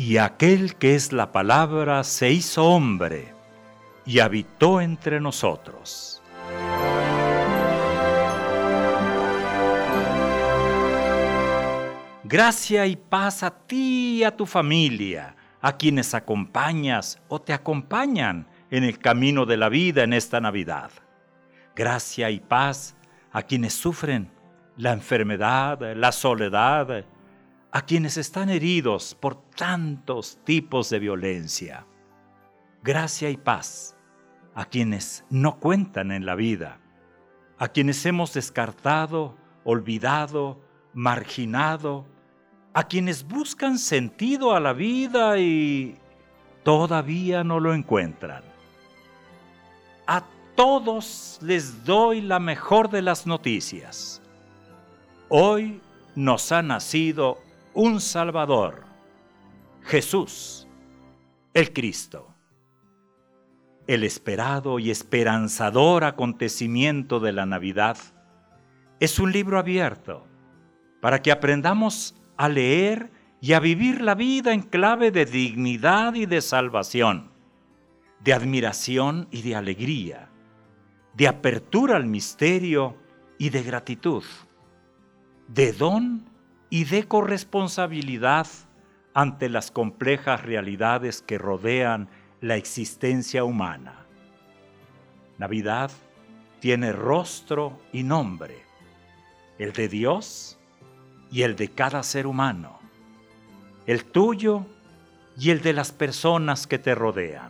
Y aquel que es la palabra se hizo hombre y habitó entre nosotros. Gracia y paz a ti y a tu familia, a quienes acompañas o te acompañan en el camino de la vida en esta Navidad. Gracia y paz a quienes sufren la enfermedad, la soledad, a quienes están heridos por tantos tipos de violencia. Gracia y paz a quienes no cuentan en la vida, a quienes hemos descartado, olvidado, marginado, a quienes buscan sentido a la vida y todavía no lo encuentran. A todos les doy la mejor de las noticias. Hoy nos ha nacido un Salvador, Jesús, el Cristo. El esperado y esperanzador acontecimiento de la Navidad es un libro abierto para que aprendamos a leer y a vivir la vida en clave de dignidad y de salvación, de admiración y de alegría, de apertura al misterio y de gratitud, de don y de corresponsabilidad ante las complejas realidades que rodean la existencia humana. Navidad tiene rostro y nombre, el de Dios y el de cada ser humano, el tuyo y el de las personas que te rodean.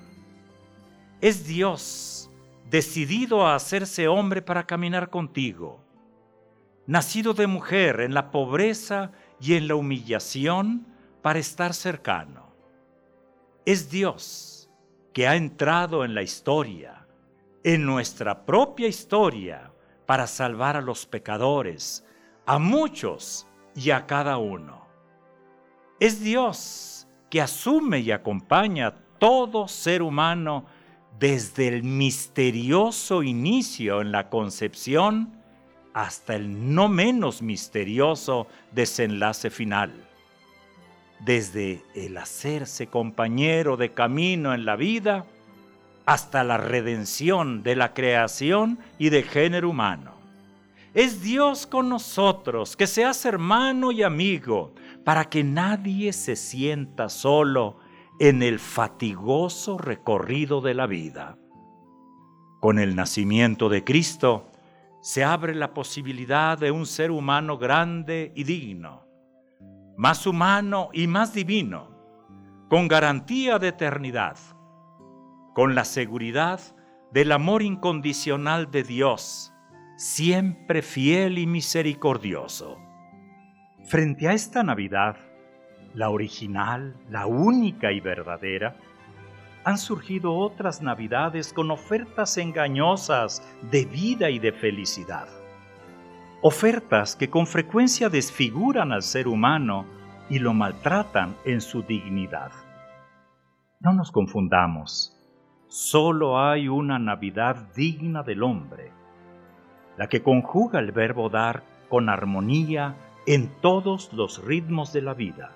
Es Dios decidido a hacerse hombre para caminar contigo, nacido de mujer en la pobreza y en la humillación para estar cercano. Es Dios que ha entrado en la historia, en nuestra propia historia, para salvar a los pecadores, a muchos y a cada uno. Es Dios que asume y acompaña a todo ser humano desde el misterioso inicio en la concepción hasta el no menos misterioso desenlace final. Desde el hacerse compañero de camino en la vida hasta la redención de la creación y del género humano. Es Dios con nosotros, que se hace hermano y amigo, para que nadie se sienta solo en el fatigoso recorrido de la vida. Con el nacimiento de Cristo, se abre la posibilidad de un ser humano grande y digno, más humano y más divino, con garantía de eternidad, con la seguridad del amor incondicional de Dios, siempre fiel y misericordioso. Frente a esta Navidad, la original, la única y verdadera, han surgido otras Navidades con ofertas engañosas de vida y de felicidad. Ofertas que con frecuencia desfiguran al ser humano y lo maltratan en su dignidad. No nos confundamos, solo hay una Navidad digna del hombre, la que conjuga el verbo dar con armonía en todos los ritmos de la vida.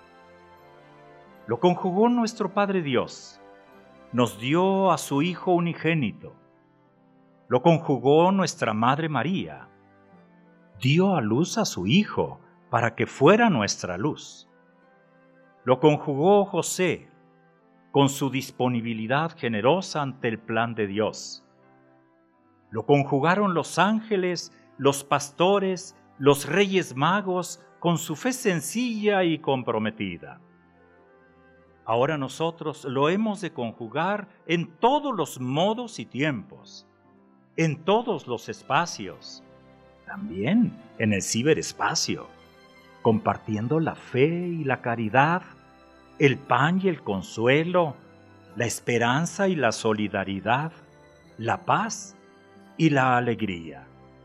Lo conjugó nuestro Padre Dios. Nos dio a su Hijo unigénito. Lo conjugó nuestra Madre María. Dio a luz a su Hijo para que fuera nuestra luz. Lo conjugó José con su disponibilidad generosa ante el plan de Dios. Lo conjugaron los ángeles, los pastores, los reyes magos con su fe sencilla y comprometida. Ahora nosotros lo hemos de conjugar en todos los modos y tiempos, en todos los espacios, también en el ciberespacio, compartiendo la fe y la caridad, el pan y el consuelo, la esperanza y la solidaridad, la paz y la alegría.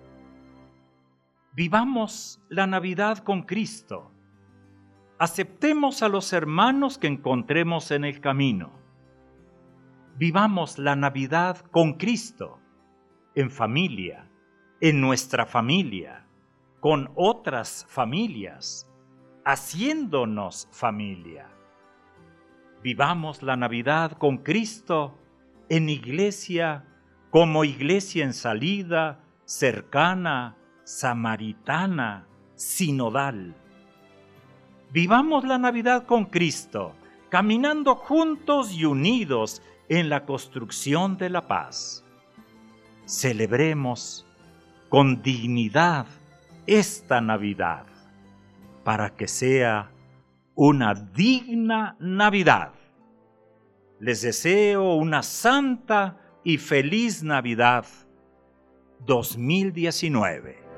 Vivamos la Navidad con Cristo. Aceptemos a los hermanos que encontremos en el camino. Vivamos la Navidad con Cristo, en familia, en nuestra familia, con otras familias, haciéndonos familia. Vivamos la Navidad con Cristo en iglesia, como iglesia en salida, cercana, samaritana, sinodal. Vivamos la Navidad con Cristo, caminando juntos y unidos en la construcción de la paz. Celebremos con dignidad esta Navidad, para que sea una digna Navidad. Les deseo una santa y feliz Navidad 2019.